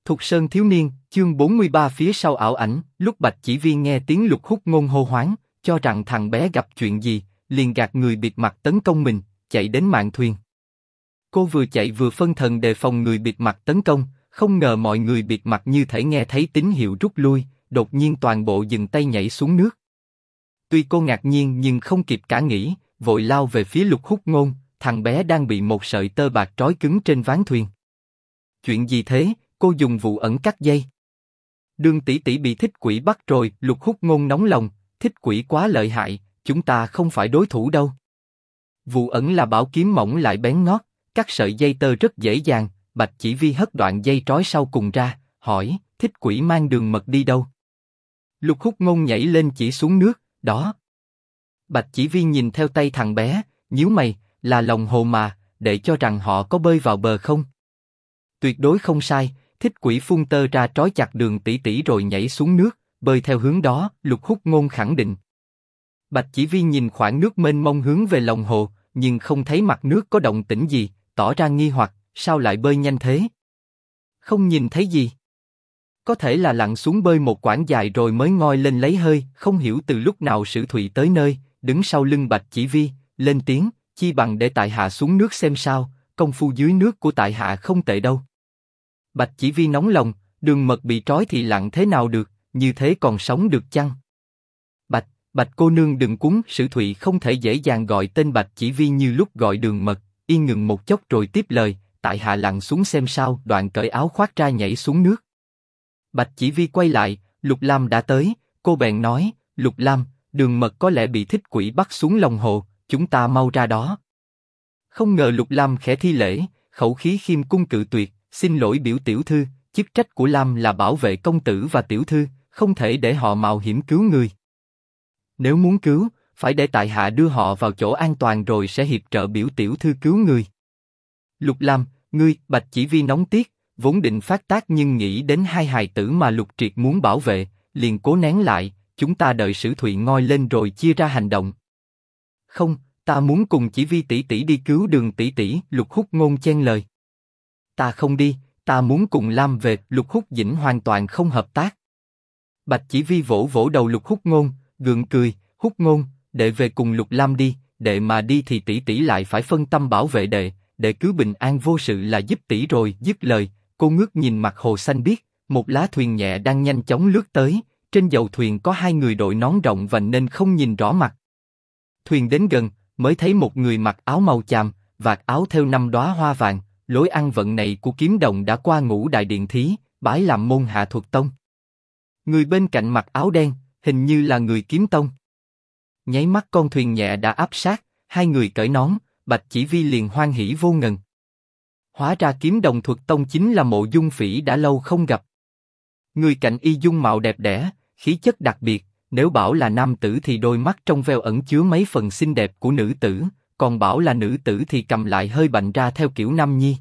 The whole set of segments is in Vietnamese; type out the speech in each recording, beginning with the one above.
Thục Sơn thiếu niên, chương 43 phía sau ảo ảnh, lúc Bạch Chỉ Vi nghe tiếng Lục Hút Ngôn hô hoáng, cho rằng thằng bé gặp chuyện gì, liền gạt người bịt mặt tấn công mình, chạy đến mạn thuyền. Cô vừa chạy vừa phân thần đề phòng người bịt mặt tấn công, không ngờ mọi người bịt mặt như thể nghe thấy tín hiệu rút lui, đột nhiên toàn bộ dừng tay nhảy xuống nước. Tuy cô ngạc nhiên nhưng không kịp cả nghĩ, vội lao về phía Lục Hút Ngôn, thằng bé đang bị một sợi tơ bạc trói cứng trên ván thuyền. Chuyện gì thế? Cô dùng vụ ẩn cắt dây. Đường tỷ tỷ bị thích quỷ bắt rồi. Lục Hút Ngôn nóng lòng, thích quỷ quá lợi hại, chúng ta không phải đối thủ đâu. Vụ ẩn là bảo kiếm mỏng lại bén ngót, cắt sợi dây tơ rất dễ dàng. Bạch Chỉ Vi hất đoạn dây trói sau cùng ra, hỏi, thích quỷ mang đường mật đi đâu? Lục Hút Ngôn nhảy lên chỉ xuống nước, đó. Bạch Chỉ Vi nhìn theo tay thằng bé, nhíu mày, là lòng hồ mà, để cho rằng họ có bơi vào bờ không? Tuyệt đối không sai. Thích quỷ phun tơ ra trói chặt Đường tỷ tỷ rồi nhảy xuống nước, bơi theo hướng đó. Lục Hút Ngôn khẳng định. Bạch Chỉ Vi nhìn khoảng nước mênh mông hướng về lòng hồ, nhưng không thấy mặt nước có động tĩnh gì, tỏ ra nghi hoặc, sao lại bơi nhanh thế? Không nhìn thấy gì. Có thể là lặn xuống bơi một quãng dài rồi mới ngoi lên lấy hơi. Không hiểu từ lúc nào Sử Thụy tới nơi, đứng sau lưng Bạch Chỉ Vi, lên tiếng, chi bằng để tại hạ xuống nước xem sao, công phu dưới nước của tại hạ không tệ đâu. Bạch Chỉ Vi nóng lòng, đường mật bị trói thì lặn thế nào được, như thế còn sống được chăng? Bạch cô nương đừng cuống. Sử Thụy không thể dễ dàng gọi tên Bạch Chỉ Vi như lúc gọi đường mật, yên ngừng một chốc rồi tiếp lời, tại hạ lặn xuống xem sao, đoạn cởi áo khoác ra nhảy xuống nước. Bạch Chỉ Vi quay lại, Lục Lam đã tới, cô bèn nói, Lục Lam, đường mật có lẽ bị thích quỷ bắt xuống lòng hồ, chúng ta mau ra đó. Không ngờ Lục Lam khẽ thi lễ, khẩu khí khiêm cung cự tuyệt, xin lỗi biểu tiểu thư, chức trách của Lam là bảo vệ công tử và tiểu thư, không thể để họ mạo hiểm cứu người. Nếu muốn cứu, phải để tại hạ đưa họ vào chỗ an toàn rồi sẽ hiệp trợ biểu tiểu thư cứu người. Lục Lam, ngươi. Bạch Chỉ Vi nóng tiết, vốn định phát tác nhưng nghĩ đến hai hài tử mà Lục Triệt muốn bảo vệ, liền cố nén lại, chúng ta đợi Sử Thụy ngoi lên rồi chia ra hành động. Không, ta muốn cùng Chỉ Vi tỷ tỷ đi cứu Đường tỷ tỷ. Lục Hút Ngôn chen lời. Ta không đi, ta muốn cùng Lam về. Lục Hút Dĩnh hoàn toàn không hợp tác. Bạch Chỉ Vi vỗ vỗ đầu Lục Hút Ngôn, gượng cười, Hút Ngôn, đệ về cùng Lục Lam đi, đệ mà đi thì tỷ tỷ lại phải phân tâm bảo vệ đệ, đệ cứ bình an vô sự là giúp tỷ rồi. Dứt lời, cô ngước nhìn mặt hồ xanh biếc, một lá thuyền nhẹ đang nhanh chóng lướt tới, trên dầu thuyền có hai người đội nón rộng vành nên không nhìn rõ mặt. Thuyền đến gần, mới thấy một người mặc áo màu chàm, vạt áo thêu 5 đóa hoa vàng, lối ăn vận này của kiếm đồng đã qua ngũ đại điện thí, bái làm môn hạ thuật tông. Người bên cạnh mặc áo đen, hình như là người kiếm tông. Nháy mắt con thuyền nhẹ đã áp sát, hai người cởi nón, Bạch Chỉ Vi liền hoan hỉ vô ngần. Hóa ra kiếm đồng thuật tông chính là Mộ Dung Phỉ đã lâu không gặp. Người cạnh y dung mạo đẹp đẽ, khí chất đặc biệt, nếu bảo là nam tử thì đôi mắt trong veo ẩn chứa mấy phần xinh đẹp của nữ tử, còn bảo là nữ tử thì cầm lại hơi bạnh ra theo kiểu nam nhi.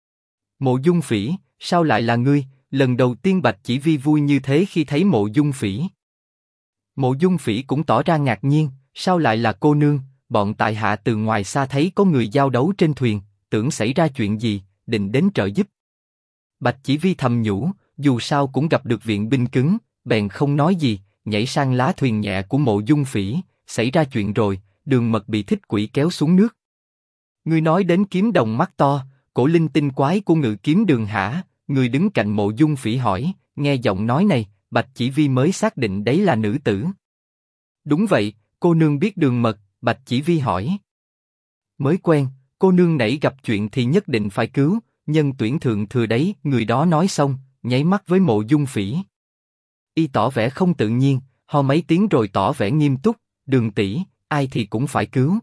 Mộ Dung Phỉ, sao lại là ngươi? Lần đầu tiên Bạch Chỉ Vi vui như thế khi thấy Mộ Dung Phỉ. Mộ Dung Phỉ cũng tỏ ra ngạc nhiên, sao lại là cô nương? Bọn tại hạ từ ngoài xa thấy có người giao đấu trên thuyền, tưởng xảy ra chuyện gì, định đến trợ giúp. Bạch Chỉ Vi thầm nhủ, dù sao cũng gặp được viện binh cứng, bèn không nói gì, nhảy sang lá thuyền nhẹ của Mộ Dung Phỉ. Xảy ra chuyện rồi, đường mật bị thích quỷ kéo xuống nước. Ngươi nói đến kiếm đồng mắt to, cổ linh tinh quái của Ngự Kiếm Đường hả? Người đứng cạnh Mộ Dung Phỉ hỏi, nghe giọng nói này, Bạch Chỉ Vi mới xác định đấy là nữ tử. Đúng vậy, cô nương biết đường mật. Bạch Chỉ Vi hỏi. Mới quen, cô nương nãy gặp chuyện thì nhất định phải cứu, nhân tuyển thượng thừa đấy. Người đó nói xong, nháy mắt với Mộ Dung Phỉ. Y tỏ vẻ không tự nhiên, ho mấy tiếng rồi tỏ vẻ nghiêm túc, Đường tỷ, ai thì cũng phải cứu.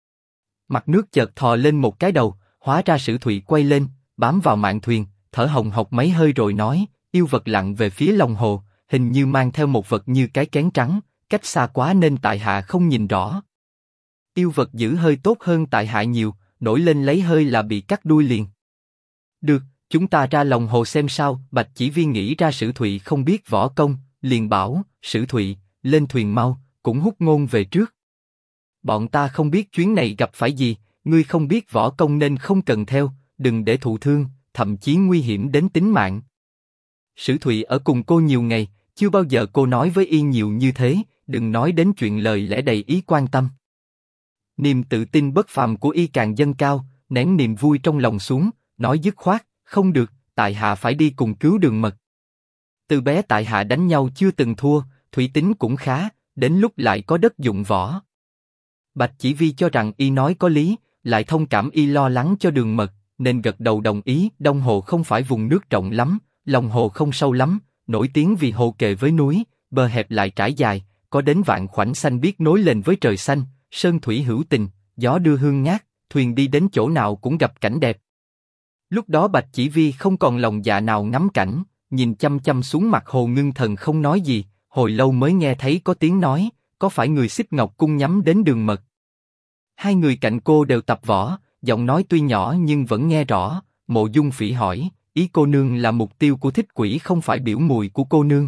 Mặt nước chợt thò lên một cái đầu, hóa ra Sử Thụy quay lên, bám vào mạn thuyền, thở hồng hộc mấy hơi rồi nói, yêu vật lặn về phía lòng hồ, hình như mang theo một vật như cái kén trắng, cách xa quá nên tại hạ không nhìn rõ. Yêu vật giữ hơi tốt hơn tại hạ nhiều, nổi lên lấy hơi là bị cắt đuôi liền. Được, chúng ta ra lòng hồ xem sao. Bạch Chỉ Vi nghĩ ra Sử Thụy không biết võ công, liền bảo, Sử Thụy, lên thuyền mau, cũng Hút Ngôn về trước. Bọn ta không biết chuyến này gặp phải gì, ngươi không biết võ công nên không cần theo, đừng để thụ thương, thậm chí nguy hiểm đến tính mạng. Sử Thụy ở cùng cô nhiều ngày, chưa bao giờ cô nói với y nhiều như thế, đừng nói đến chuyện lời lẽ đầy ý quan tâm. Niềm tự tin bất phàm của y càng dâng cao, nén niềm vui trong lòng xuống, nói dứt khoát, không được, tại hạ phải đi cùng cứu Đường Mật. Từ bé tại hạ đánh nhau chưa từng thua, thủy tính cũng khá, đến lúc lại có đất dụng võ. Bạch Chỉ Vi cho rằng y nói có lý, lại thông cảm y lo lắng cho Đường Mật, nên gật đầu đồng ý. Đông Hồ không phải vùng nước rộng lắm, lòng hồ không sâu lắm, nổi tiếng vì hồ kề với núi, bờ hẹp lại trải dài, có đến vạn khoảnh xanh biếc nối lên với trời xanh, sơn thủy hữu tình, gió đưa hương ngát, thuyền đi đến chỗ nào cũng gặp cảnh đẹp. Lúc đó Bạch Chỉ Vi không còn lòng dạ nào ngắm cảnh, nhìn chăm chăm xuống mặt hồ ngưng thần không nói gì, hồi lâu mới nghe thấy có tiếng nói, có phải người Xích Ngọc Cung nhắm đến Đường Mật? Hai người cạnh cô đều tập võ, giọng nói tuy nhỏ nhưng vẫn nghe rõ. Mộ Dung Phỉ hỏi, ý cô nương là mục tiêu của Thích Quỷ không phải biểu mùi của cô nương?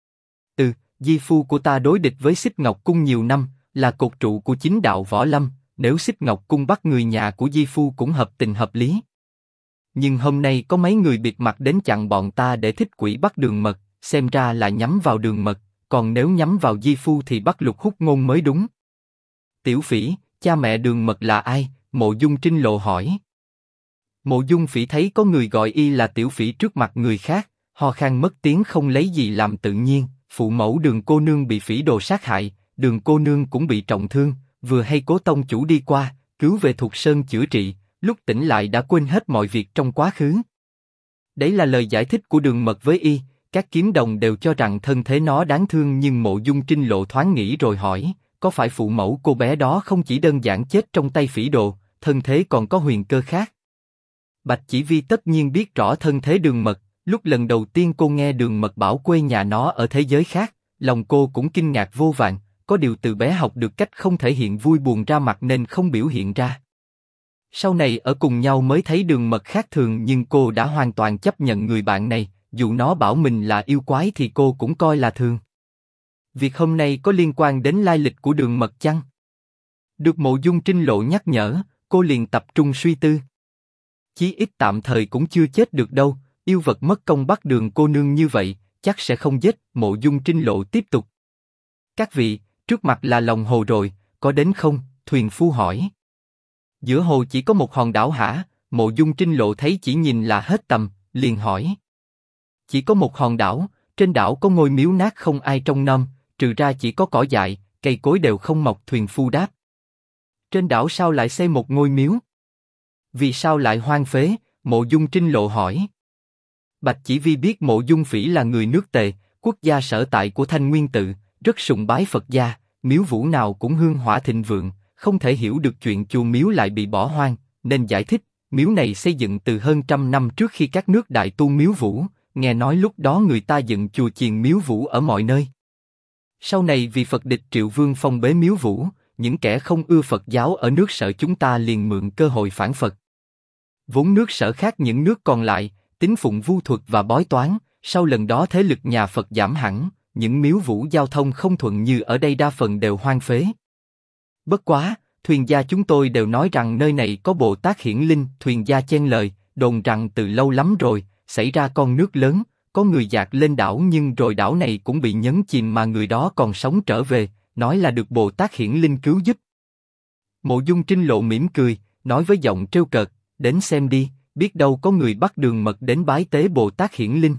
Di phu của ta đối địch với Xích Ngọc Cung nhiều năm, là cột trụ của chính đạo võ lâm, nếu Xích Ngọc Cung bắt người nhà của Di phu cũng hợp tình hợp lý. Nhưng hôm nay có mấy người bịt mặt đến chặn bọn ta để Thích Quỷ bắt Đường Mật, xem ra là nhắm vào Đường Mật, còn nếu nhắm vào Di phu thì bắt Lục Hút Ngôn mới đúng. Tiểu Phỉ, cha mẹ Đường Mật là ai? Mộ Dung Trinh Lộ hỏi. Mộ Dung Phỉ thấy có người gọi y là Tiểu Phỉ trước mặt người khác, ho khan mất tiếng không lấy gì làm tự nhiên. Phụ mẫu Đường cô nương bị phỉ đồ sát hại, Đường cô nương cũng bị trọng thương, vừa hay Cố tông chủ đi qua, cứu về Thục Sơn chữa trị, lúc tỉnh lại đã quên hết mọi việc trong quá khứ. Đấy là lời giải thích của Đường Mật với y. Các kiếm đồng đều cho rằng thân thế nó đáng thương, nhưng Mộ Dung Trinh Lộ thoáng nghĩ rồi hỏi, có phải phụ mẫu cô bé đó không chỉ đơn giản chết trong tay phỉ đồ, thân thế còn có huyền cơ khác? Bạch Chỉ Vi tất nhiên biết rõ thân thế Đường Mật. Lúc lần đầu tiên cô nghe Đường Mật bảo quê nhà nó ở thế giới khác, lòng cô cũng kinh ngạc vô vàn, có điều từ bé học được cách không thể hiện vui buồn ra mặt nên không biểu hiện ra. Sau này ở cùng nhau mới thấy Đường Mật khác thường, nhưng cô đã hoàn toàn chấp nhận người bạn này, dù nó bảo mình là yêu quái thì cô cũng coi là thường. Việc hôm nay có liên quan đến lai lịch của Đường Mật chăng? Được Mộ Dung Trinh Lộ nhắc nhở, cô liền tập trung suy tư. Chí ít tạm thời cũng chưa chết được đâu. Yêu vật mất công bắt Đường cô nương như vậy, chắc sẽ không giết. Mộ Dung Trinh Lộ tiếp tục. Các vị, trước mặt là lòng hồ rồi, có đến không? Thuyền phu hỏi. Giữa hồ chỉ có một hòn đảo hả? Mộ Dung Trinh Lộ thấy chỉ nhìn là hết tầm, liền hỏi. Chỉ có một hòn đảo, trên đảo có ngôi miếu nát không ai trông nom, trừ ra chỉ có cỏ dại, cây cối đều không mọc. Thuyền phu đáp. Trên đảo sao lại xây một ngôi miếu? Vì sao lại hoang phế? Mộ Dung Trinh Lộ hỏi. Bạch Chỉ Vi biết Mộ Dung Phỉ là người nước Tề, quốc gia sở tại của Thanh Nguyên Tự, rất sùng bái Phật gia, miếu vũ nào cũng hương hỏa thịnh vượng, không thể hiểu được chuyện chùa miếu lại bị bỏ hoang, nên giải thích, miếu này xây dựng từ hơn 100 năm trước khi các nước đại tu miếu vũ, nghe nói lúc đó người ta dựng chùa chiền miếu vũ ở mọi nơi. Sau này vì Phật địch Triệu Vương phong bế miếu vũ, những kẻ không ưa Phật giáo ở nước Sở chúng ta liền mượn cơ hội phản Phật. Vốn nước Sở khác những nước còn lại, tín phụng vu thuật và bói toán, sau lần đó thế lực nhà Phật giảm hẳn, những miếu vũ giao thông không thuận như ở đây đa phần đều hoang phế. Bất quá, thuyền gia chúng tôi đều nói rằng nơi này có Bồ Tát hiển linh. Thuyền gia chen lời, đồn rằng từ lâu lắm rồi, xảy ra con nước lớn, có người dạt lên đảo nhưng rồi đảo này cũng bị nhấn chìm mà người đó còn sống trở về, nói là được Bồ Tát hiển linh cứu giúp. Mộ Dung Trinh Lộ mỉm cười, nói với giọng trêu cợt, đến xem đi, biết đâu có người bắt Đường Mật đến bái tế Bồ Tát hiển linh.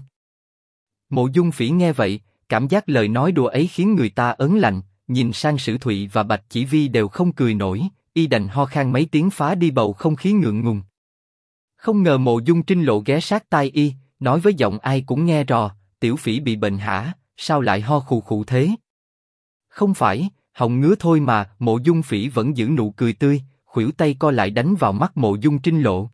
Mộ Dung Phỉ nghe vậy, cảm giác lời nói đùa ấy khiến người ta ớn lạnh, nhìn sang Sử Thụy và Bạch Chỉ Vi đều không cười nổi, y đành ho khan mấy tiếng phá đi bầu không khí ngượng ngùng. Không ngờ Mộ Dung Trinh Lộ ghé sát tai y, nói với giọng ai cũng nghe rõ, Tiểu Phỉ bị bệnh hả, sao lại ho khù khụ thế? Không phải, họng ngứa thôi mà. Mộ Dung Phỉ vẫn giữ nụ cười tươi, khuỷu tay co lại đánh vào mắt Mộ Dung Trinh Lộ.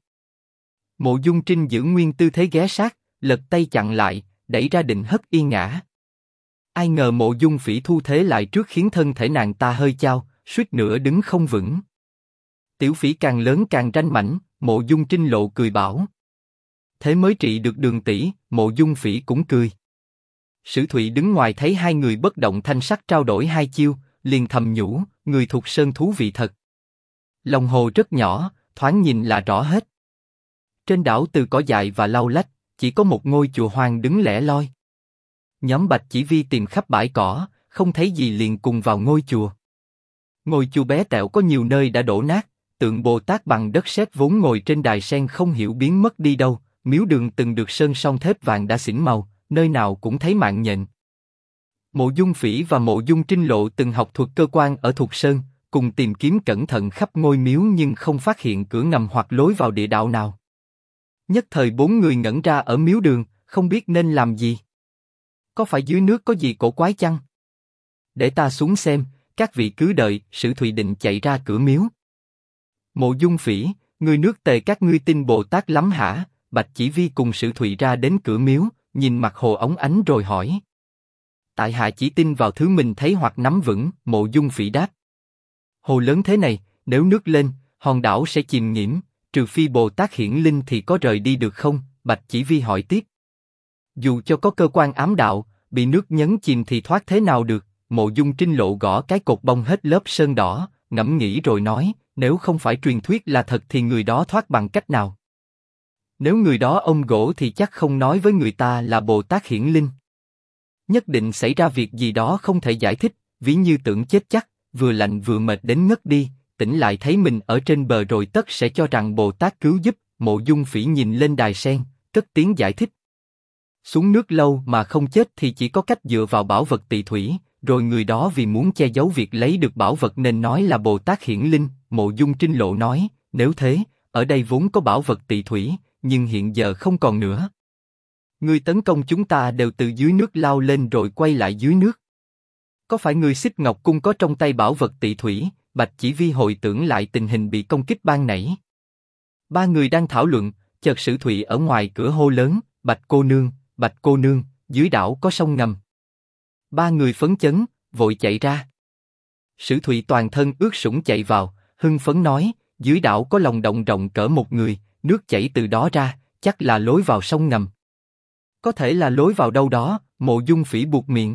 Mộ Dung Trinh giữ nguyên tư thế ghé sát, lật tay chặn lại, đẩy ra định hất y ngã. Ai ngờ Mộ Dung Phỉ thu thế lại trước khiến thân thể nàng ta hơi chao, suýt nữa đứng không vững. Tiểu Phỉ càng lớn càng ranh mãnh. Mộ Dung Trinh Lộ cười bảo. Thế mới trị được Đường tỷ. Mộ Dung Phỉ cũng cười. Sử Thụy đứng ngoài thấy hai người bất động thanh sắc trao đổi hai chiêu, liền thầm nhủ, người Thục Sơn thú vị thật. Lòng hồ rất nhỏ, thoáng nhìn là rõ hết. Trên đảo từ cỏ dại và lau lách, chỉ có một ngôi chùa hoang đứng lẻ loi. Nhóm Bạch Chỉ Vi tìm khắp bãi cỏ, không thấy gì liền cùng vào ngôi chùa. Ngôi chùa bé tẹo có nhiều nơi đã đổ nát, tượng Bồ Tát bằng đất sét vốn ngồi trên đài sen không hiểu biến mất đi đâu, miếu đường từng được sơn son thép vàng đã xỉn màu, nơi nào cũng thấy mạng nhện. Mộ Dung Phỉ và Mộ Dung Trinh Lộ từng học thuật cơ quan ở Thục Sơn, cùng tìm kiếm cẩn thận khắp ngôi miếu nhưng không phát hiện cửa ngầm hoặc lối vào địa đạo nào. Nhất thời bốn người ngẩn ra ở miếu đường, không biết nên làm gì. Có phải dưới nước có gì cổ quái chăng? Để ta xuống xem, các vị cứ đợi. Sử Thụy định chạy ra cửa miếu. Mộ Dung Phỉ, người nước Tề các ngươi tin Bồ Tát lắm hả? Bạch Chỉ Vi cùng Sử Thụy ra đến cửa miếu, nhìn mặt hồ óng ánh rồi hỏi. Tại hạ chỉ tin vào thứ mình thấy hoặc nắm vững. Mộ Dung Phỉ đáp. Hồ lớn thế này, nếu nước lên, hòn đảo sẽ chìm nghiễm, trừ phi Bồ Tát hiển linh thì có rời đi được không? Bạch Chỉ Vi hỏi tiếp. Dù cho có cơ quan ám đạo, bị nước nhấn chìm thì thoát thế nào được? Mộ Dung Trinh Lộ gõ cái cột bông hết lớp sơn đỏ, ngẫm nghĩ rồi nói, nếu không phải truyền thuyết là thật thì người đó thoát bằng cách nào? Nếu người đó ôm gỗ thì chắc không nói với người ta là Bồ Tát hiển linh. Nhất định xảy ra việc gì đó không thể giải thích, ví như tưởng chết chắc, vừa lạnh vừa mệt đến ngất đi, tỉnh lại thấy mình ở trên bờ rồi tất sẽ cho rằng Bồ Tát cứu giúp. Mộ Dung Phỉ nhìn lên đài sen, cất tiếng giải thích. Xuống nước lâu mà không chết thì chỉ có cách dựa vào bảo vật tị thủy, rồi người đó vì muốn che giấu việc lấy được bảo vật nên nói là Bồ Tát hiển linh. Mộ Dung Trinh Lộ nói, nếu thế, ở đây vốn có bảo vật tị thủy, nhưng hiện giờ không còn nữa. Người tấn công chúng ta đều từ dưới nước lao lên rồi quay lại dưới nước. Có phải người Xích Ngọc Cung có trong tay bảo vật tị thủy? Bạch Chỉ Vi hồi tưởng lại tình hình bị công kích ban nãy. Ba người đang thảo luận, chợt Sử Thụy ở ngoài cửa hô lớn, Bạch cô nương, dưới đảo có sông ngầm. Ba người phấn chấn, vội chạy ra. Sử Thụy toàn thân ướt sũng chạy vào, hưng phấn nói, dưới đảo có lòng động rộng cỡ một người, nước chảy từ đó ra, chắc là lối vào sông ngầm. Có thể là lối vào đâu đó? Mộ Dung Phỉ buột miệng.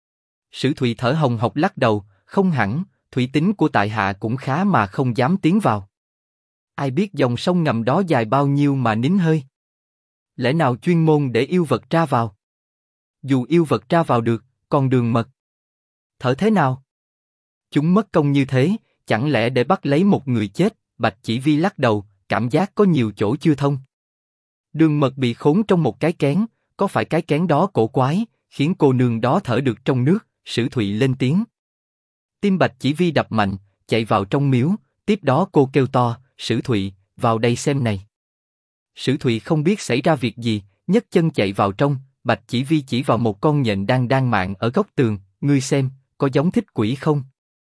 Sử Thụy thở hồng hộc lắc đầu, không hẳn, thủy tính của tại hạ cũng khá mà không dám tiến vào. Ai biết dòng sông ngầm đó dài bao nhiêu mà nín hơi? Lẽ nào chuyên môn để yêu vật ra vào? Dù yêu vật ra vào được, còn đường mật thở thế nào? Chúng mất công như thế, chẳng lẽ để bắt lấy một người chết? Bạch Chỉ Vi lắc đầu, cảm giác có nhiều chỗ chưa thông. Đường mật bị khốn trong một cái kén, có phải cái kén đó cổ quái, khiến cô nương đó thở được trong nước? Sử Thụy lên tiếng. Tim Bạch Chỉ Vi đập mạnh, chạy vào trong miếu, tiếp đó cô kêu to, Sử Thụy, vào đây xem này. Sử Thụy không biết xảy ra việc gì, nhấc chân chạy vào trong. Bạch Chỉ Vi chỉ vào một con nhện đang mạng ở góc tường, ngươi xem, có giống thích quỷ không?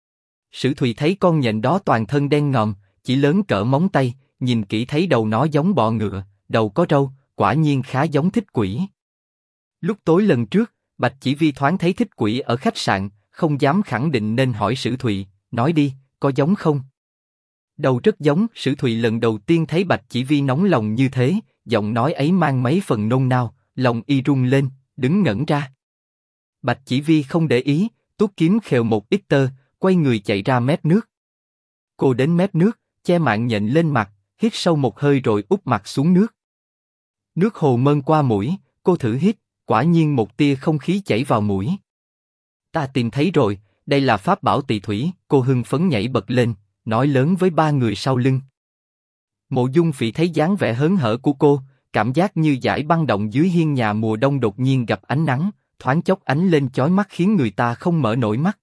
Sử Thụy thấy con nhện đó toàn thân đen ngòm, chỉ lớn cỡ móng tay, nhìn kỹ thấy đầu nó giống bọ ngựa, đầu có râu, quả nhiên khá giống thích quỷ. Lúc tối lần trước, Bạch Chỉ Vi thoáng thấy thích quỷ ở khách sạn, không dám khẳng định nên hỏi Sử Thụy, nói đi, có giống không? Đầu rất giống. Sử Thụy lần đầu tiên thấy Bạch Chỉ Vi nóng lòng như thế, giọng nói ấy mang mấy phần nôn nao, lòng y rung lên, đứng ngẩn ra. Bạch Chỉ Vi không để ý, tuốt kiếm khều một ít tơ, quay người chạy ra mép nước. Cô đến mép nước, che mạng nhện lên mặt, hít sâu một hơi rồi úp mặt xuống nước. Nước hồ mơn qua mũi, cô thử hít, quả nhiên một tia không khí chảy vào mũi. Ta tìm thấy rồi, đây là pháp bảo tị thủy. Cô hưng phấn nhảy bật lên, nói lớn với ba người sau lưng. Mộ Dung Phỉ thấy dáng vẻ hớn hở của cô, cảm giác như dải băng động dưới hiên nhà mùa đông đột nhiên gặp ánh nắng, thoáng chốc ánh lên chói mắt khiến người ta không mở nổi mắt.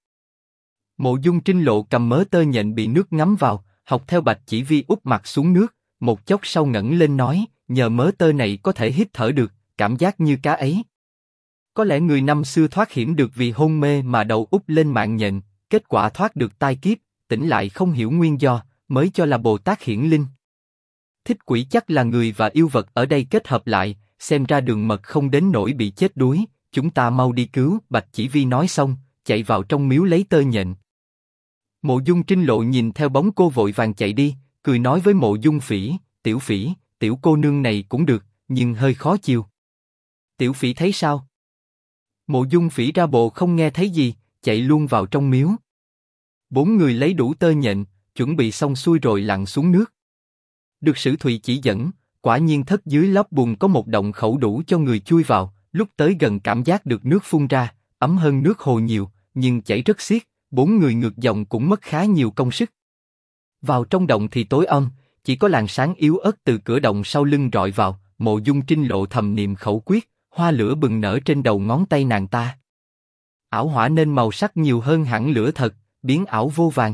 Mộ Dung Trinh Lộ cầm mớ tơ nhện bị nước ngấm vào, học theo Bạch Chỉ Vi úp mặt xuống nước, một chốc sau ngẩng lên nói, nhờ mớ tơ này có thể hít thở được, cảm giác như cá ấy. Có lẽ người năm xưa thoát hiểm được vì hôn mê mà đầu úp lên mạng nhện, kết quả thoát được tai kiếp, tỉnh lại không hiểu nguyên do, mới cho là Bồ Tát hiển linh. Thích quỷ chắc là người và yêu vật ở đây kết hợp lại, xem ra đường mật không đến nỗi bị chết đuối, chúng ta mau đi cứu. Bạch Chỉ Vi nói xong, chạy vào trong miếu lấy tơ nhện. Mộ Dung Trinh Lộ nhìn theo bóng cô vội vàng chạy đi, cười nói với Mộ Dung Phỉ, tiểu cô nương này cũng được, nhưng hơi khó chiều. Tiểu Phỉ thấy sao? Mộ Dung Phỉ ra bộ không nghe thấy gì, chạy luôn vào trong miếu. Bốn người lấy đủ tơ nhện, chuẩn bị xong xuôi rồi lặn xuống nước. Được Sử Thụy chỉ dẫn, quả nhiên thất dưới lót bùn có một động khẩu đủ cho người chui vào, lúc tới gần cảm giác được nước phun ra, ấm hơn nước hồ nhiều, nhưng chảy rất xiết, 4 người ngược dòng cũng mất khá nhiều công sức. Vào trong động thì tối om, chỉ có làn sáng yếu ớt từ cửa động sau lưng rọi vào, Mộ Dung Trinh Lộ thầm niệm khẩu quyết, hoa lửa bừng nở trên đầu ngón tay nàng ta. Ảo hỏa nên màu sắc nhiều hơn hẳn lửa thật, biến ảo vô vàng.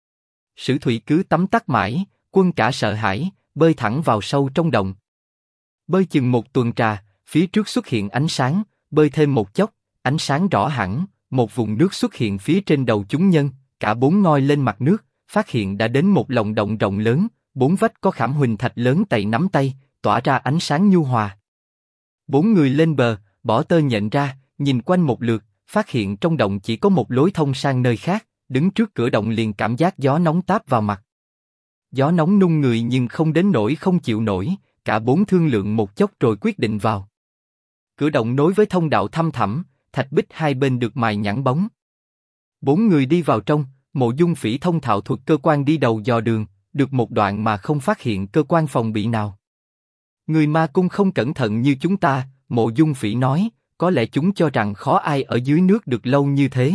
Sử Thụy cứ tắm tắt mãi, Quân cả sợ hãi, bơi thẳng vào sâu trong động. Bơi chừng một tuần trà, phía trước xuất hiện ánh sáng, bơi thêm một chốc, ánh sáng rõ hẳn, một vùng nước xuất hiện phía trên đầu chúng nhân, cả 4 ngoi lên mặt nước, phát hiện đã đến một lòng động rộng lớn, 4 vách có khảm huỳnh thạch lớn tày nắm tay, tỏa ra ánh sáng nhu hòa. 4 người lên bờ, bỏ tơ nhện ra, nhìn quanh một lượt, phát hiện trong động chỉ có một lối thông sang nơi khác, đứng trước cửa động liền cảm giác gió nóng táp vào mặt. Gió nóng nung người nhưng không đến nỗi không chịu nổi, cả 4 thương lượng một chốc rồi quyết định vào. Cửa động nối với thông đạo thăm thẳm, thạch bích hai bên được mài nhẵn bóng. 4 người đi vào trong, Mộ Dung Phỉ thông thạo thuật cơ quan đi đầu dò đường, được một đoạn mà không phát hiện cơ quan phòng bị nào. Người ma cung không cẩn thận như chúng ta, Mộ Dung Phỉ nói, có lẽ chúng cho rằng khó ai ở dưới nước được lâu như thế.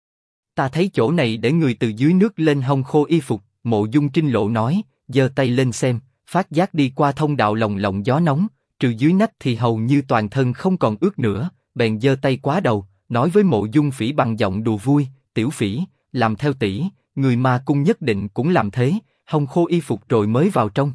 Ta thấy chỗ này để người từ dưới nước lên hong khô y phục, Mộ Dung Trinh Lộ nói, giơ tay lên xem, phát giác đi qua thông đạo lồng lộng gió nóng, trừ dưới nách thì hầu như toàn thân không còn ướt nữa, bèn giơ tay quá đầu, nói với Mộ Dung Phỉ bằng giọng đùa vui, Tiểu Phỉ, làm theo tỷ, người ma cung nhất định cũng làm thế, hong khô y phục rồi mới vào trong.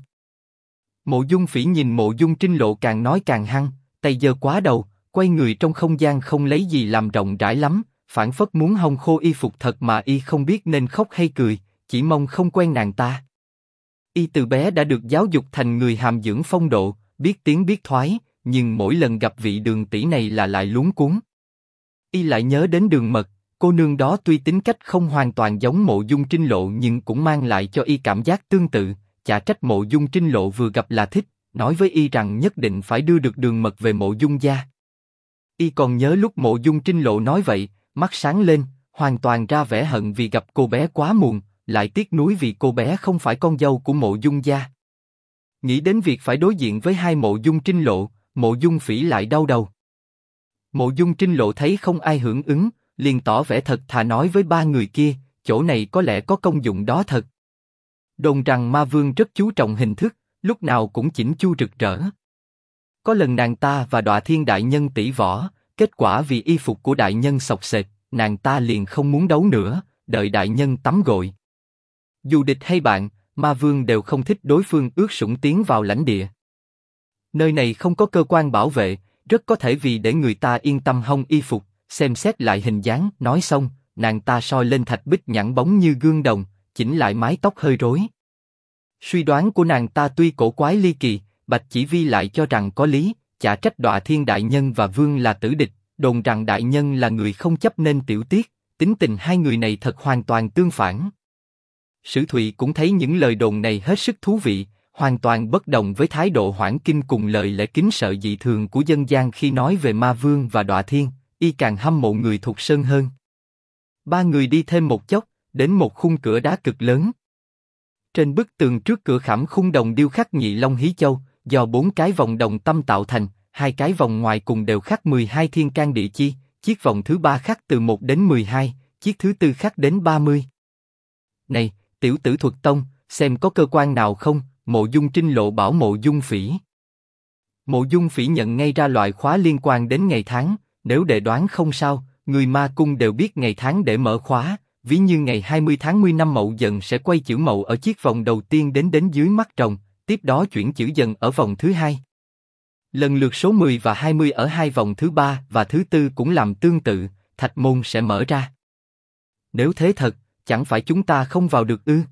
Mộ Dung Phỉ nhìn Mộ Dung Trinh Lộ càng nói càng hăng, tay giơ quá đầu, quay người trong không gian không lấy gì làm rộng rãi lắm, phảng phất muốn hong khô y phục thật mà y không biết nên khóc hay cười, chỉ mong không quen nàng ta. Y từ bé đã được giáo dục thành người hàm dưỡng phong độ, biết tiến biết thoái, nhưng mỗi lần gặp vị Đường tỷ này là lại luống cuống. Y lại nhớ đến Đường Mật, cô nương đó tuy tính cách không hoàn toàn giống Mộ Dung Trinh Lộ nhưng cũng mang lại cho y cảm giác tương tự, chả trách Mộ Dung Trinh Lộ vừa gặp là thích, nói với y rằng nhất định phải đưa được Đường Mật về Mộ Dung gia. Y còn nhớ lúc Mộ Dung Trinh Lộ nói vậy, mắt sáng lên, hoàn toàn ra vẻ hận vì gặp cô bé quá muộn, lại tiếc nuối vì cô bé không phải con dâu của Mộ Dung gia. Nghĩ đến việc phải đối diện với hai Mộ Dung Trinh Lộ, Mộ Dung Phỉ lại đau đầu. Mộ Dung Trinh Lộ thấy không ai hưởng ứng, liền tỏ vẻ thật thà nói với 3 người kia, chỗ này có lẽ có công dụng đó thật. Đồn rằng Ma Vương rất chú trọng hình thức, lúc nào cũng chỉnh chu rực rỡ. Có lần nàng ta và Đọa Thiên đại nhân tỷ võ, kết quả vì y phục của đại nhân xộc xệch, nàng ta liền không muốn đấu nữa, đợi đại nhân tắm gội. Dù địch hay bạn, Ma Vương đều không thích đối phương ướt sũng tiến vào lãnh địa. Nơi này không có cơ quan bảo vệ, rất có thể vì để người ta yên tâm hong y phục, xem xét lại hình dáng. Nói xong, nàng ta soi lên thạch bích nhẵn bóng như gương đồng, chỉnh lại mái tóc hơi rối. Suy đoán của nàng ta tuy cổ quái ly kỳ, Bạch Chỉ Vi lại cho rằng có lý, chả trách Đọa Thiên đại nhân và Vương là tử địch, đồn rằng đại nhân là người không chấp nên tiểu tiết, tính tình hai người này thật hoàn toàn tương phản. Sử Thụy cũng thấy những lời đồn này hết sức thú vị, hoàn toàn bất đồng với thái độ hoãn kinh cùng lời lẽ kính sợ dị thường của dân gian khi nói về Ma Vương và Đọa Thiên, y càng hâm mộ người thuộc sơn hơn. 3 người đi thêm một chốc, đến một khung cửa đá cực lớn. Trên bức tường trước cửa khảm khung đồng điêu khắc Nhị Long Hí Châu, do 4 cái vòng đồng tâm tạo thành, 2 cái vòng ngoài cùng đều khắc 12 thiên can địa chi, chiếc vòng thứ 3 khắc từ 1 đến 12, chiếc thứ 4 khắc đến 30. Này, tiểu tử Thuật Tông, xem có cơ quan nào không? Mộ Dung Trinh Lộ bảo Mộ Dung Phỉ. Mộ Dung Phỉ nhận ngay ra loại khóa liên quan đến ngày tháng, nếu đệ đoán không sao, người ma cung đều biết ngày tháng để mở khóa, ví như ngày 20 tháng 10 năm Mậu Dần sẽ quay chữ Mậu ở chiếc vòng đầu tiên đến dưới mắt rồng, tiếp đó chuyển chữ Dần ở vòng thứ 2. Lần lượt số 10 và 20 ở 2 vòng thứ 3 và thứ 4 cũng làm tương tự, thạch môn sẽ mở ra. Nếu thế thật, chẳng phải chúng ta không vào được ư?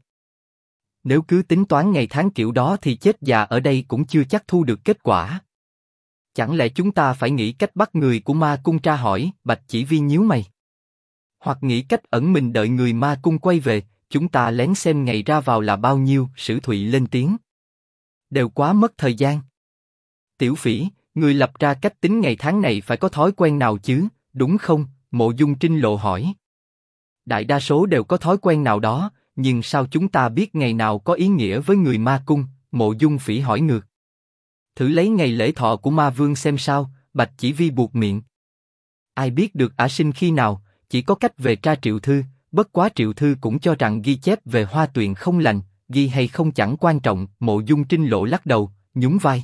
Nếu cứ tính toán ngày tháng kiểu đó thì chết già ở đây cũng chưa chắc thu được kết quả. Chẳng lẽ chúng ta phải nghĩ cách bắt người của ma cung tra hỏi? Bạch Chỉ Vi nhíu mày. Hoặc nghĩ cách ẩn mình đợi người ma cung quay về, chúng ta lén xem ngày ra vào là bao nhiêu. Sử Thụy lên tiếng. Đều quá mất thời gian. Tiểu Phỉ, người lập ra cách tính ngày tháng này phải có thói quen nào chứ, đúng không? Mộ Dung Trinh Lộ hỏi. Đại đa số đều có thói quen nào đó, nhưng sao chúng ta biết ngày nào có ý nghĩa với người ma cung? Mộ Dung Phỉ hỏi ngược. Thử lấy ngày lễ thọ của ma vương xem sao, Bạch Chỉ Vi buột miệng. Ai biết được ả sinh khi nào, chỉ có cách về tra Triệu Thư, bất quá Triệu Thư cũng cho rằng ghi chép về Hoa Tuyền không lành, ghi hay không chẳng quan trọng. Mộ Dung Trinh Lộ lắc đầu, nhún vai.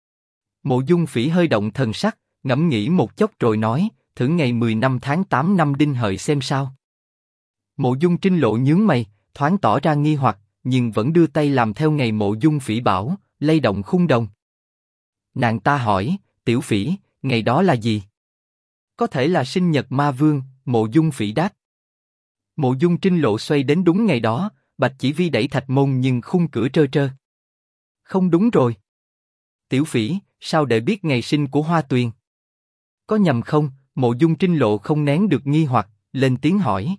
Mộ Dung Phỉ hơi động thần sắc, ngẫm nghĩ một chốc rồi nói, thử ngày 10 năm tháng 8 năm Đinh Hợi xem sao. Mộ Dung Trinh Lộ nhướng mày, thoáng tỏ ra nghi hoặc, nhưng vẫn đưa tay làm theo ngày Mộ Dung Phỉ bảo, lay động khung đồng. Nàng ta hỏi, Tiểu Phỉ, ngày đó là gì? Có thể là sinh nhật ma vương, Mộ Dung Phỉ đáp. Mộ Dung Trinh Lộ xoay đến đúng ngày đó, Bạch Chỉ Vi đẩy thạch môn nhưng khung cửa trơ trơ. Không đúng rồi. Tiểu Phỉ, sao để biết ngày sinh của Hoa Tuyền? Có nhầm không? Mộ Dung Trinh Lộ không nén được nghi hoặc, lên tiếng hỏi.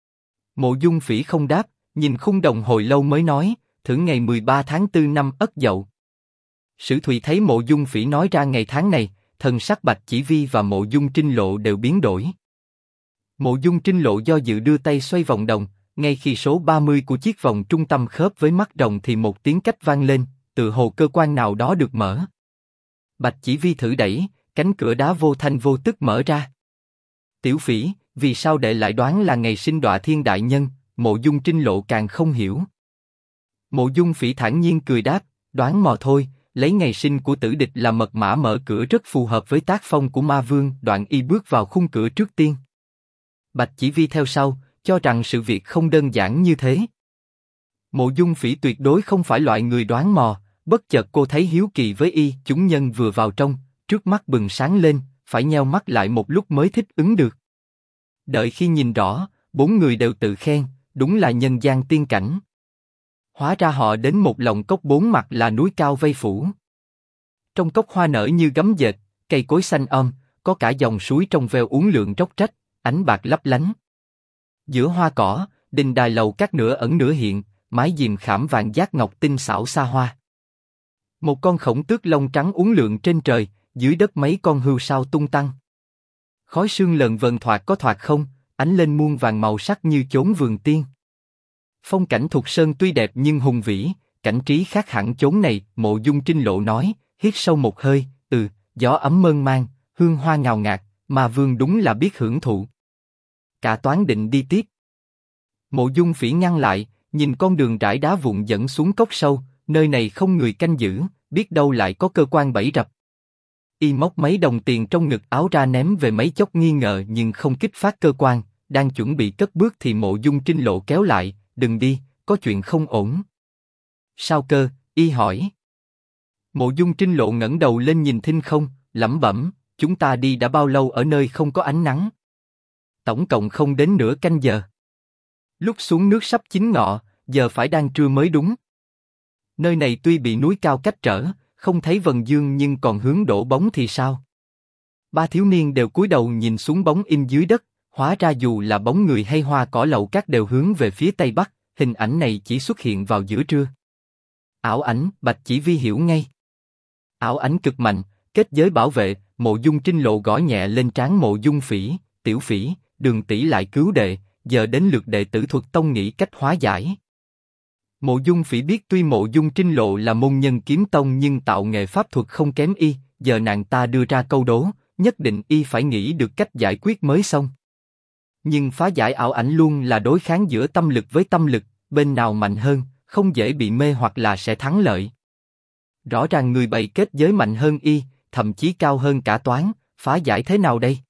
Mộ Dung Phỉ không đáp, nhìn khung đồng hồi lâu mới nói, thử ngày 13 tháng 4 năm Ất Dậu. Sử Thụy thấy Mộ Dung Phỉ nói ra ngày tháng này, thần sắc Bạch Chỉ Vi và Mộ Dung Trinh Lộ đều biến đổi. Mộ Dung Trinh Lộ do dự đưa tay xoay vòng đồng, ngay khi số 30 của chiếc vòng trung tâm khớp với mắt rồng thì một tiếng cách vang lên, tự hồ cơ quan nào đó được mở. Bạch Chỉ Vi thử đẩy, cánh cửa đá vô thanh vô tức mở ra. Tiểu Phỉ, vì sao đệ lại đoán là ngày sinh Đọa Thiên đại nhân? Mộ Dung Trinh Lộ càng không hiểu. Mộ Dung Phỉ thản nhiên cười đáp, đoán mò thôi, lấy ngày sinh của tử địch là mật mã mở cửa rất phù hợp với tác phong của ma vương. Đoạn y bước vào khung cửa trước tiên. Bạch Chỉ Vi theo sau, cho rằng sự việc không đơn giản như thế. Mộ Dung Phỉ tuyệt đối không phải loại người đoán mò, bất chợt cô thấy hiếu kỳ với y. Chúng nhân vừa vào trong, trước mắt bừng sáng lên, phải nheo mắt lại một lúc mới thích ứng được. Đợi khi nhìn rõ, 4 người đều tự khen, đúng là nhân gian tiên cảnh. Hóa ra họ đến một lòng cốc 4 mặt là núi cao vây phủ. Trong cốc hoa nở như gấm dệt, cây cối xanh có cả dòng suối trong veo uốn lượn róc rách, ánh bạc lấp lánh. Giữa hoa cỏ, đình đài lầu các nửa ẩn nửa hiện, mái diềm khảm vàng giác ngọc tinh xảo xa hoa. Một con khổng tước lông trắng uốn lượn trên trời, dưới đất mấy con hươu sao tung tăng. Khói sương lờn vần thoạt có thoạt không, ánh lên muôn vàng màu sắc như chốn vườn tiên. Phong cảnh Thục Sơn tuy đẹp nhưng hùng vĩ, cảnh trí khác hẳn chốn này. Mộ Dung Trinh Lộ nói, hít sâu một hơi, gió ấm mơn man, hương hoa ngào ngạt, mà vương đúng là biết hưởng thụ. Cả toán định đi tiếp. Mộ Dung Phỉ ngăn lại, nhìn con đường rải đá vụn dẫn xuống cốc sâu, nơi này không người canh giữ, biết đâu lại có cơ quan bẫy rập. Y móc mấy đồng tiền trong ngực áo ra ném về mấy chốc nghi ngờ nhưng không kích phát cơ quan, đang chuẩn bị cất bước thì Mộ Dung Trinh Lộ kéo lại, đừng đi, có chuyện không ổn. Sao cơ? Y hỏi. Mộ Dung Trinh Lộ ngẩng đầu lên nhìn thinh không, lẩm bẩm, chúng ta đi đã bao lâu ở nơi không có ánh nắng? Tổng cộng không đến nửa canh giờ. Lúc xuống nước sắp chín ngọ, giờ phải đang trưa mới đúng. Nơi này tuy bị núi cao cách trở, không thấy vầng dương nhưng còn hướng đổ bóng thì sao? Ba thiếu niên đều cúi đầu nhìn xuống bóng in dưới đất, hóa ra dù là bóng người hay hoa cỏ lậu các đều hướng về phía tây bắc, hình ảnh này chỉ xuất hiện vào giữa trưa. Ảo ảnh, Bạch Chỉ Vi hiểu ngay. Ảo ảnh cực mạnh, kết giới bảo vệ. Mộ Dung Trinh Lộ gõ nhẹ lên trán Mộ Dung Phỉ, Tiểu Phỉ, Đường tỷ lại cứu đệ, giờ đến lượt đệ Tử Thuật Tông nghĩ cách hóa giải. Mộ Dung Phỉ biết tuy Mộ Dung Trinh Lộ là môn nhân kiếm tông nhưng tạo nghệ pháp thuật không kém y, giờ nàng ta đưa ra câu đố, nhất định y phải nghĩ được cách giải quyết mới xong. Nhưng phá giải ảo ảnh luôn là đối kháng giữa tâm lực với tâm lực, bên nào mạnh hơn, không dễ bị mê hoặc là sẽ thắng lợi. Rõ ràng người bày kết giới mạnh hơn y, thậm chí cao hơn cả toán, phá giải thế nào đây?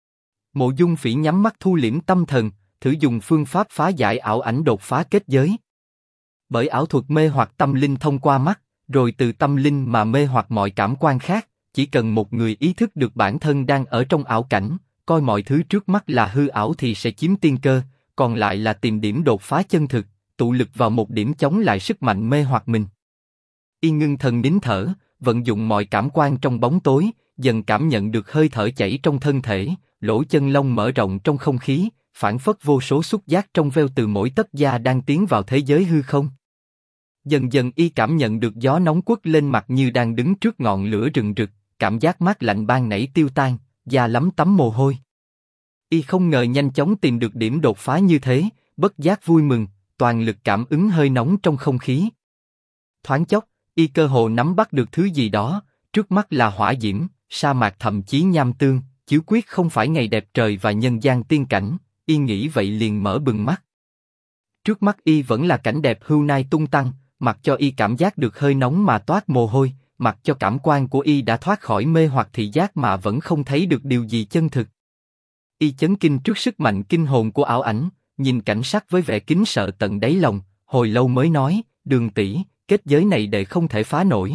Mộ Dung Phỉ nhắm mắt thu liễm tâm thần, thử dùng phương pháp phá giải ảo ảnh đột phá kết giới. Bởi ảo thuật mê hoặc tâm linh thông qua mắt, rồi từ tâm linh mà mê hoặc mọi cảm quan khác, chỉ cần một người ý thức được bản thân đang ở trong ảo cảnh, coi mọi thứ trước mắt là hư ảo thì sẽ chiếm tiên cơ, còn lại là tìm điểm đột phá chân thực, tụ lực vào một điểm chống lại sức mạnh mê hoặc mình. Y ngưng thần nín thở, vận dụng mọi cảm quan trong bóng tối, dần cảm nhận được hơi thở chảy trong thân thể, lỗ chân lông mở rộng trong không khí, phảng phất vô số xúc giác trong veo từ mỗi tấc da đang tiến vào thế giới hư không. Dần dần y cảm nhận được gió nóng quất lên mặt như đang đứng trước ngọn lửa rừng rực, cảm giác mát lạnh ban nãy tiêu tan, da lấm tấm mồ hôi. Y không ngờ nhanh chóng tìm được điểm đột phá như thế, bất giác vui mừng, toàn lực cảm ứng hơi nóng trong không khí. Thoáng chốc, y cơ hồ nắm bắt được thứ gì đó, Trước mắt là hỏa diễm, sa mạc thậm chí nham tương, chiếu quyết không phải ngày đẹp trời và nhân gian tiên cảnh, y nghĩ vậy liền mở bừng mắt. Trước mắt y vẫn là cảnh đẹp hưu nai tung tăng, mặc cho y cảm giác được hơi nóng mà toát mồ hôi, mặc cho cảm quan của y đã thoát khỏi mê hoặc thị giác mà vẫn không thấy được điều gì chân thực. Y chấn kinh trước sức mạnh kinh hồn của ảo ảnh, nhìn cảnh sắc với vẻ kính sợ tận đáy lòng, hồi lâu mới nói, Đường tỷ, kết giới này đệ không thể phá nổi.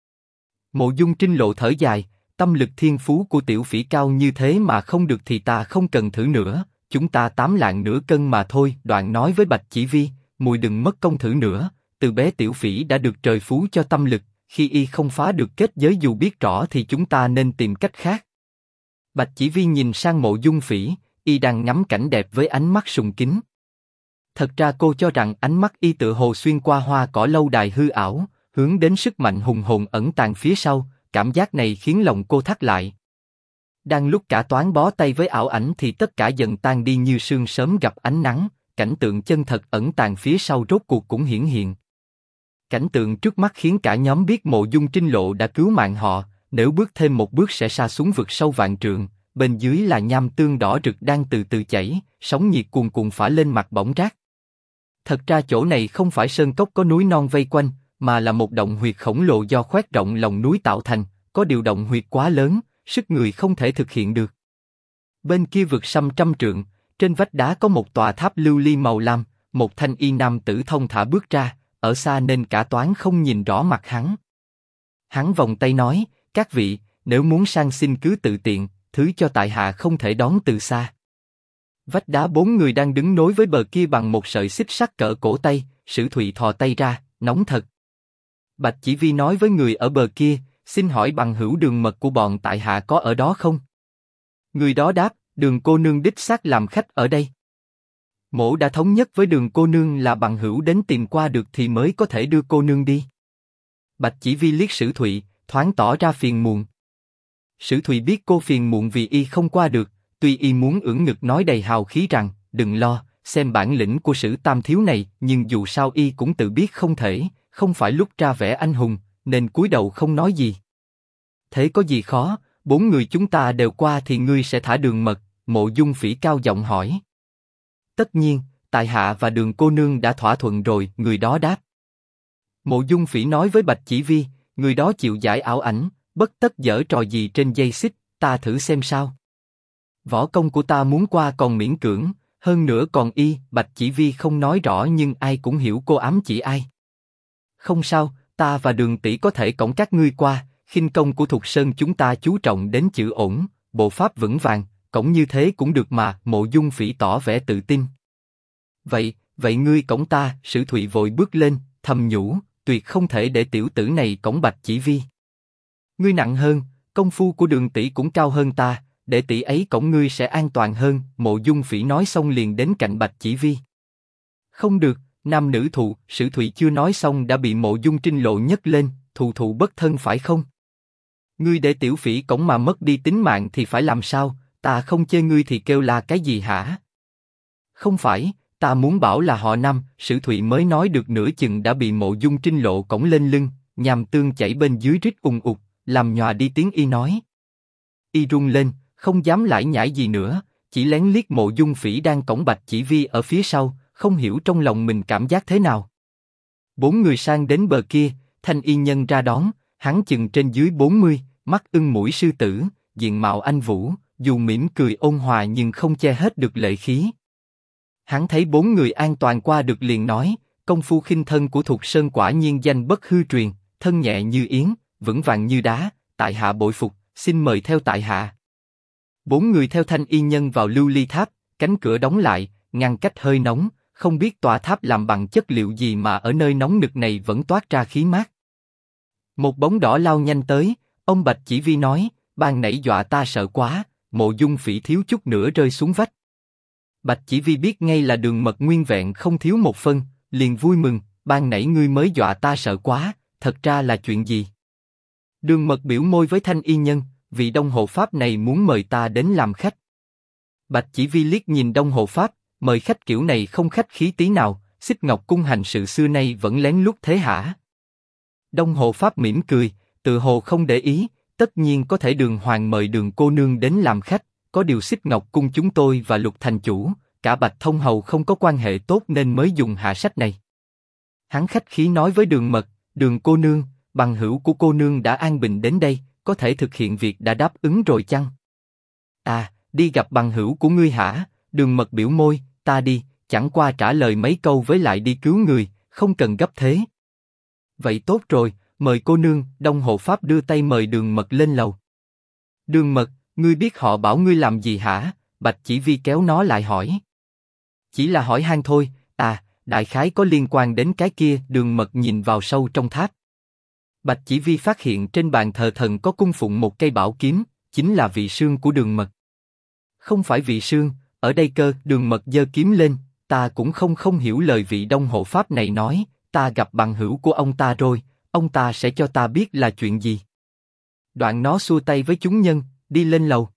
Mộ Dung Trinh Lộ thở dài, tâm lực thiên phú của tiểu phỉ cao như thế mà không được thì ta không cần thử nữa, chúng ta 8 lạng nửa cân mà thôi. Đoạn nói với Bạch Chỉ Vi, mùi đừng mất công thử nữa, từ bé tiểu phỉ đã được trời phú cho tâm lực, khi y không phá được kết giới dù biết rõ thì chúng ta nên tìm cách khác. Bạch Chỉ Vi nhìn sang Mộ Dung Phỉ, y đang ngắm cảnh đẹp với ánh mắt sùng kính. Thật ra cô cho rằng ánh mắt y tựa hồ xuyên qua hoa cỏ lâu đài hư ảo, hướng đến sức mạnh hùng hồn ẩn tàng phía sau, cảm giác này khiến lòng cô thắt lại. Đang lúc cả toán bó tay với ảo ảnh thì tất cả dần tan đi như sương sớm gặp ánh nắng, cảnh tượng chân thật ẩn tàng phía sau rốt cuộc cũng hiển hiện. Cảnh tượng trước mắt khiến cả nhóm biết Mộ Dung Trinh Lộ đã cứu mạng họ, nếu bước thêm một bước sẽ sa xuống vực sâu vạn trượng, bên dưới là nham tương đỏ rực đang từ từ chảy, sóng nhiệt cuồn cuộn phả lên mặt bỏng rát. Thật ra chỗ này không phải sơn cốc có núi non vây quanh, mà là một động huyệt khổng lồ do khoét rộng lòng núi tạo thành, có điều động huyệt quá lớn, sức người không thể thực hiện được. Bên kia vực xăm trăm trượng, trên vách đá có một tòa tháp lưu ly màu lam, một thanh y nam tử thông thả bước ra, ở xa nên cả toán không nhìn rõ mặt hắn. Hắn vòng tay nói, các vị, nếu muốn sang xin cứ tự tiện, thứ cho tại hạ không thể đón từ xa. Vách đá 4 người đang đứng nối với bờ kia bằng một sợi xích sắt cỡ cổ tay, Sử Thụy thò tay ra, nóng thật. Bạch Chỉ Vi nói với người ở bờ kia, xin hỏi bằng hữu Đường mật của bọn tại hạ có ở đó không? Người đó đáp, Đường cô nương đích xác làm khách ở đây. Mỗ đã thống nhất với Đường cô nương là bằng hữu đến tìm qua được thì mới có thể đưa cô nương đi. Bạch Chỉ Vi liếc Sử Thụy, thoáng tỏ ra phiền muộn. Sử Thụy biết cô phiền muộn vì y không qua được, tuy y muốn ưỡn ngực nói đầy hào khí rằng, đừng lo, xem bản lĩnh của Sử tam thiếu này, nhưng dù sao y cũng tự biết không thể, không phải lúc ra vẻ anh hùng, nên cúi đầu không nói gì. Thế có gì khó, 4 người chúng ta đều qua thì ngươi sẽ thả Đường mật? Mộ Dung Phỉ cao giọng hỏi. Tất nhiên, tại hạ và Đường cô nương đã thỏa thuận rồi, người đó đáp. Mộ Dung Phỉ nói với Bạch Chỉ Vi, người đó chịu giải ảo ảnh, bất tất giở trò gì trên dây xích, ta thử xem sao. Võ công của ta muốn qua còn miễn cưỡng, hơn nữa còn y. Bạch Chỉ Vi không nói rõ nhưng ai cũng hiểu cô ám chỉ ai. Không sao, ta và Đường tỷ có thể cõng các ngươi qua. Khinh công của Thục Sơn chúng ta chú trọng đến chữ ổn, bộ pháp vững vàng, cõng như thế cũng được mà. Mộ Dung Phỉ tỏ vẻ tự tin. Vậy ngươi cõng ta. Sử Thụy vội bước lên, thầm nhủ, tuyệt không thể để tiểu tử này cõng Bạch Chỉ Vi. Ngươi nặng hơn, công phu của Đường tỷ cũng cao hơn ta, để tỷ ấy cõng ngươi sẽ an toàn hơn. Mộ Dung Phỉ nói xong liền đến cạnh Bạch Chỉ Vi. Không được, nam nữ thụ. Sử Thụy chưa nói xong đã bị Mộ Dung Trinh Lộ nhấc lên, thù bất thân phải không? Ngươi để tiểu phỉ cõng mà mất đi tính mạng thì phải làm sao? Ta không chê ngươi thì kêu là cái gì hả? Không phải, ta muốn bảo là họ Nam. Sử Thụy mới nói được nửa chừng đã bị Mộ Dung Trinh Lộ cõng lên lưng, nhàm tương chảy bên dưới rít ùng ục, làm nhòa đi tiếng y nói. Y run lên, không dám lải nhải gì nữa, chỉ lén liếc Mộ Dung Phỉ đang cõng Bạch Chỉ Vi ở phía sau, không hiểu trong lòng mình cảm giác thế nào. 4 người sang đến bờ kia, thanh y nhân ra đón, hắn chừng trên dưới 40, mắt ưng mũi sư tử, diện mạo anh vũ, dù mỉm cười ôn hòa nhưng không che hết được lệ khí. Hắn thấy 4 người an toàn qua được liền nói, công phu khinh thân của Thục Sơn quả nhiên danh bất hư truyền, thân nhẹ như yến, vững vàng như đá, tại hạ bội phục, xin mời theo tại hạ. 4 người theo thanh y nhân vào lưu ly tháp, cánh cửa đóng lại, ngăn cách hơi nóng, không biết tòa tháp làm bằng chất liệu gì mà ở nơi nóng nực này vẫn toát ra khí mát. Một bóng đỏ lao nhanh tới, ông Bạch Chỉ Vi nói, ban nãy dọa ta sợ quá. Mộ Dung Phỉ thiếu chút nữa rơi xuống vách. Bạch Chỉ Vi biết ngay là Đường mật nguyên vẹn không thiếu một phân, liền vui mừng, ban nãy ngươi mới dọa ta sợ quá, thật ra là chuyện gì? Đường mật biểu môi với thanh y nhân, vị Đông hộ pháp này muốn mời ta đến làm khách. Bạch Chỉ Vi liếc nhìn Đông hộ pháp, mời khách kiểu này không khách khí tí nào, Xích Ngọc cung hành sự xưa nay vẫn lén lút thế hả? Đông hộ pháp mỉm cười, Tự hồ không để ý, tất nhiên có thể Đường Hoàng mời Đường cô nương đến làm khách, có điều Xích Ngọc cung chúng tôi và Lục thành chủ, cả Bạch Thông hầu không có quan hệ tốt nên mới dùng hạ sách này. Hắn khách khí nói với Đường Mật, Đường cô nương, bằng hữu của cô nương đã an bình đến đây, có thể thực hiện việc đã đáp ứng rồi chăng? À, đi gặp bằng hữu của ngươi hả? Đường Mật biểu môi, ta đi, chẳng qua trả lời mấy câu với lại đi cứu người, không cần gấp thế. Vậy tốt rồi, mời cô nương. Đông hộ pháp đưa tay mời Đường Mật lên lầu. Đường Mật, ngươi biết họ bảo ngươi làm gì hả? Bạch Chỉ Vi kéo nó lại hỏi. Chỉ là hỏi han thôi, à, đại khái có liên quan đến cái kia. Đường Mật nhìn vào sâu trong tháp. Bạch Chỉ Vi phát hiện trên bàn thờ thần có cung phụng một cây bảo kiếm, chính là vị sương của Đường Mật. Không phải vị sương, ở đây cơ. Đường Mật giơ kiếm lên, ta cũng không hiểu lời vị Đông hộ pháp này nói, ta gặp bằng hữu của ông ta rồi, ông ta sẽ cho ta biết là chuyện gì. Đoạn nó xua tay với chúng nhân, đi lên lầu.